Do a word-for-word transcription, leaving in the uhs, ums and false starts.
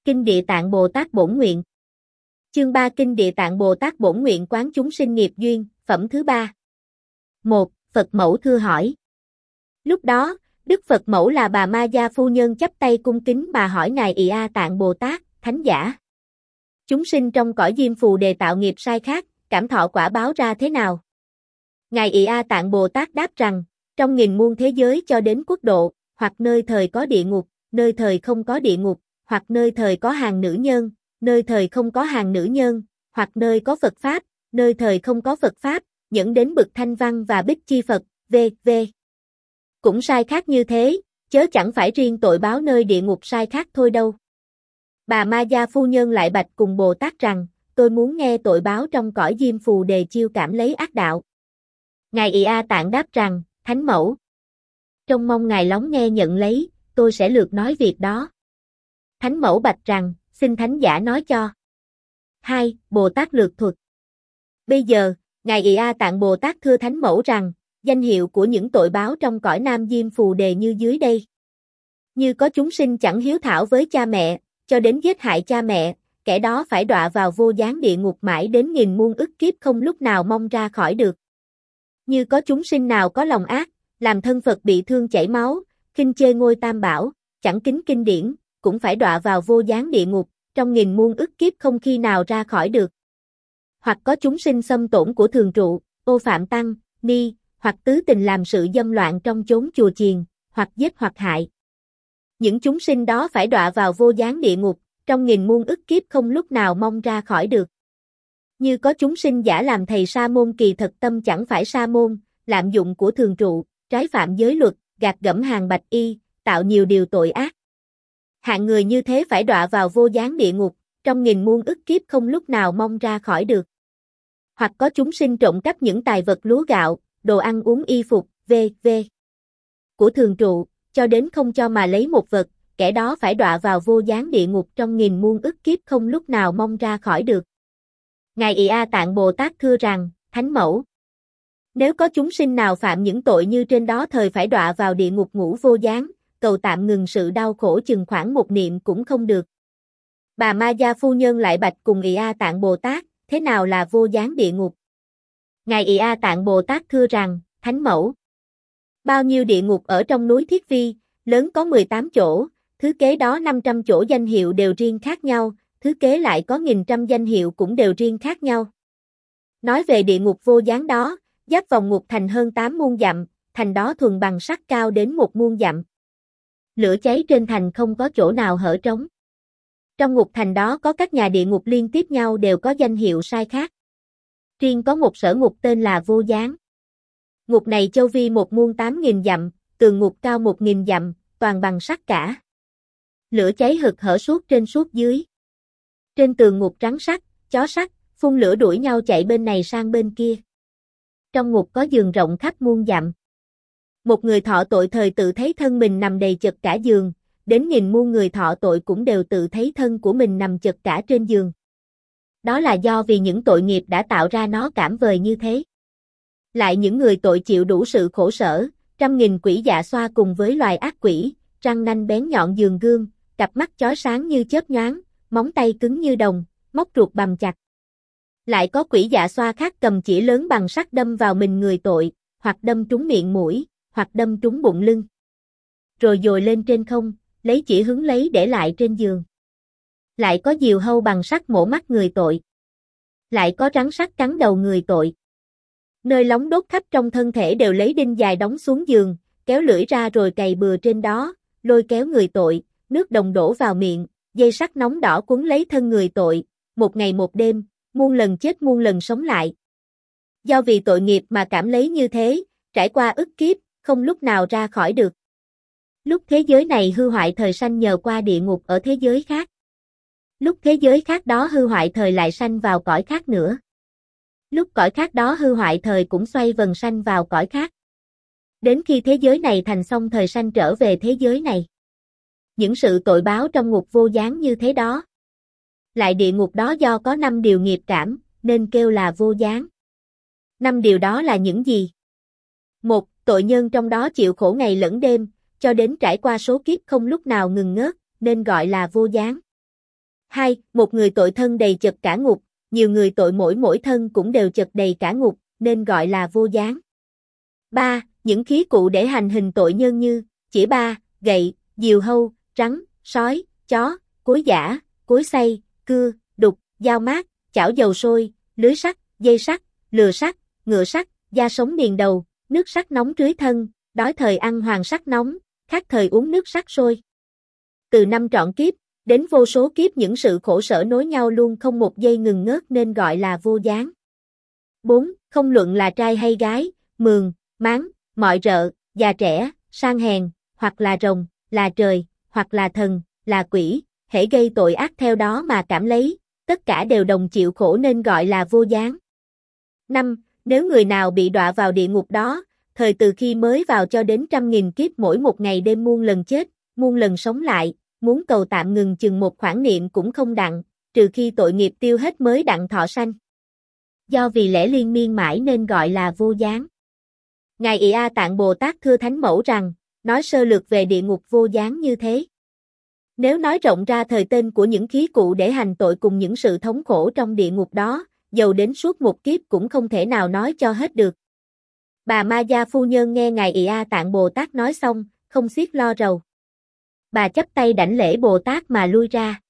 Kinh Địa Tạng Bồ Tát Bổn Nguyện. Chương ba Kinh Địa Tạng Bồ Tát Bổn Nguyện quán chúng sinh nghiệp duyên, phẩm thứ ba. một. Phật Mẫu thưa hỏi. Lúc đó, Đức Phật Mẫu là bà Ma Gia phu nhân chắp tay cung kính mà hỏi ngài Ị A Tạng Bồ Tát, thánh giả. Chúng sinh trong cõi Diêm Phù Đề tạo nghiệp sai khác, cảm thọ quả báo ra thế nào? Ngài Ị A Tạng Bồ Tát đáp rằng, trong nghìn muôn thế giới cho đến quốc độ, hoặc nơi thời có địa ngục, nơi thời không có địa ngục, hoặc nơi thời có hàng nữ nhân, nơi thời không có hàng nữ nhân, hoặc nơi có Phật Pháp, nơi thời không có Phật Pháp, dẫn đến bậc Thanh Văn và Bích Chi Phật, vân vân Cũng sai khác như thế, chớ chẳng phải riêng tội báo nơi địa ngục sai khác thôi đâu. Bà Ma Gia phu nhân lại bạch cùng Bồ Tát rằng, tôi muốn nghe tội báo trong cõi Diêm Phù Đề chiêu cảm lấy ác đạo. Ngài Ị A Tạng đáp rằng, Thánh Mẫu, trông mong ngài lắng nghe nhận lấy, tôi sẽ lược nói việc đó. Thánh Mẫu bạch rằng, xin thánh giả nói cho. hai. Bồ Tát lược thuật. Bây giờ, ngài Ị A Tạng Bồ Tát thưa Thánh Mẫu rằng, danh hiệu của những tội báo trong cõi Nam Diêm Phù Đề như dưới đây. Như có chúng sinh chẳng hiếu thảo với cha mẹ, cho đến giết hại cha mẹ, kẻ đó phải đọa vào vô gián địa ngục mãi đến nghìn muôn ức kiếp không lúc nào mong ra khỏi được. Như có chúng sinh nào có lòng ác, làm thân Phật bị thương chảy máu, khinh chê ngôi Tam Bảo, chẳng kính kinh điển, cũng phải đọa vào vô gián địa ngục, trong nghìn muôn ức kiếp không khi nào ra khỏi được. Hoặc có chúng sinh xâm tổn của thường trụ, ô phạm tăng, ni, hoặc tứ tình làm sự dâm loạn trong chốn chùa chiền, hoặc giết hoặc hại. Những chúng sinh đó phải đọa vào vô gián địa ngục, trong nghìn muôn ức kiếp không lúc nào mong ra khỏi được. Như có chúng sinh giả làm thầy sa môn kỳ thật tâm chẳng phải sa môn, lạm dụng của thường trụ, trái phạm giới luật, gạt gẫm hàng bạch y, tạo nhiều điều tội ác. Hạng người như thế phải đọa vào vô gián địa ngục, trong nghìn muôn ức kiếp không lúc nào mong ra khỏi được. Hoặc có chúng sinh trộm cắp những tài vật lúa gạo, đồ ăn uống y phục, vân vân của thường trụ, cho đến không cho mà lấy một vật, kẻ đó phải đọa vào vô gián địa ngục trong nghìn muôn ức kiếp không lúc nào mong ra khỏi được. Ngài Ị A Tạng Bồ Tát thưa rằng, Thánh Mẫu, nếu có chúng sinh nào phạm những tội như trên đó thời phải đọa vào địa ngục ngũ vô gián, cầu tạm ngừng sự đau khổ chừng khoảng một niệm cũng không được. Bà Ma Gia phu nhân lại bạch cùng Ị A Tạng Bồ Tát, thế nào là vô gián địa ngục? Ngài Ị A Tạng Bồ Tát thưa rằng, Thánh Mẫu, bao nhiêu địa ngục ở trong núi Thiết Vi, lớn có mười tám chỗ, thứ kế đó năm trăm chỗ danh hiệu đều riêng khác nhau, thứ kế lại có nghìn trăm danh hiệu cũng đều riêng khác nhau. Nói về địa ngục vô gián đó, giáp vòng ngục thành hơn tám muôn dặm, thành đó thuần bằng sắt cao đến một muôn dặm. Lửa cháy trên thành không có chỗ nào hở trống. Trong ngục thành đó có các nhà địa ngục liên tiếp nhau đều có danh hiệu sai khác. Riêng có một sở ngục tên là Vô Gián. Ngục này châu vi một muôn tám nghìn dặm, tường ngục cao một nghìn dặm, toàn bằng sắt cả. Lửa cháy hực hở suốt trên suốt dưới. Trên tường ngục trắng sắt, chó sắt, phun lửa đuổi nhau chạy bên này sang bên kia. Trong ngục có giường rộng khắp muôn dặm. Một người thọ tội thời tự thấy thân mình nằm đầy chật cả giường, đến nghìn muôn người thọ tội cũng đều tự thấy thân của mình nằm chật cả trên giường. Đó là do vì những tội nghiệp đã tạo ra nó cảm vời như thế. Lại những người tội chịu đủ sự khổ sở, trăm nghìn quỷ dạ xoa cùng với loài ác quỷ, răng nanh bén nhọn giường gương, cặp mắt chói sáng như chớp nhoáng, móng tay cứng như đồng, móc ruột bằm chặt. Lại có quỷ dạ xoa khác cầm chỉ lớn bằng sắt đâm vào mình người tội, hoặc đâm trúng miệng mũi, hoặc đâm trúng bụng lưng. Rồi dồi lên trên không, lấy chỉ hứng lấy để lại trên giường. Lại có diều hâu bằng sắt mổ mắt người tội. Lại có rắn sắt cắn đầu người tội. Nơi lóng đốt khắp trong thân thể đều lấy đinh dài đóng xuống giường, kéo lưỡi ra rồi cày bừa trên đó, lôi kéo người tội, nước đồng đổ vào miệng, dây sắt nóng đỏ quấn lấy thân người tội, một ngày một đêm, muôn lần chết muôn lần sống lại. Do vì tội nghiệp mà cảm lấy như thế, trải qua ức kiếp, không lúc nào ra khỏi được. Lúc thế giới này hư hoại thời sanh nhờ qua địa ngục ở thế giới khác. Lúc thế giới khác đó hư hoại thời lại sanh vào cõi khác nữa. Lúc cõi khác đó hư hoại thời cũng xoay vần sanh vào cõi khác. Đến khi thế giới này thành xong thời sanh trở về thế giới này. Những sự tội báo trong ngục vô gián như thế đó. Lại địa ngục đó do có năm điều nghiệp cảm, nên kêu là vô gián. Năm điều đó là những gì? Một, tội nhân trong đó chịu khổ ngày lẫn đêm, cho đến trải qua số kiếp không lúc nào ngừng ngớt, nên gọi là vô gián. hai. Một người tội thân đầy chật cả ngục, nhiều người tội mỗi mỗi thân cũng đều chật đầy cả ngục, nên gọi là vô gián. ba. Những khí cụ để hành hình tội nhân như chĩa ba, gậy, diều hâu, rắn, sói, chó, cối giã, cối xay, cưa, đục, dao mát, chảo dầu sôi, lưới sắt, dây sắt, lừa sắt, ngựa sắt, da sống niền đầu, nước sắt nóng rưới thân, đói thời ăn hoàng sắt nóng, khát thời uống nước sắt sôi. Từ năm trọn kiếp, đến vô số kiếp những sự khổ sở nối nhau luôn không một giây ngừng ngớt nên gọi là vô gián. bốn. Không luận là trai hay gái, mường, máng, mọi rợ, già trẻ, sang hèn, hoặc là rồng, là trời, hoặc là thần, là quỷ, hễ gây tội ác theo đó mà cảm lấy, tất cả đều đồng chịu khổ nên gọi là vô gián. năm. Nếu người nào bị đọa vào địa ngục đó, thời từ khi mới vào cho đến trăm nghìn kiếp mỗi một ngày đêm muôn lần chết, muôn lần sống lại, muốn cầu tạm ngừng chừng một khoảng niệm cũng không đặng, trừ khi tội nghiệp tiêu hết mới đặng thọ sanh. Do vì lẽ liên miên mãi nên gọi là vô gián. Ngài Ị A Tạng Bồ Tát thưa Thánh Mẫu rằng, nói sơ lược về địa ngục vô gián như thế. Nếu nói rộng ra thời tên của những khí cụ để hành tội cùng những sự thống khổ trong địa ngục đó, dầu đến suốt một kiếp cũng không thể nào nói cho hết được. Bà Ma Gia phu nhân nghe Ngài Ị A Tạng Bồ Tát nói xong, không xiết lo rầu. Bà chắp tay đảnh lễ Bồ Tát mà lui ra.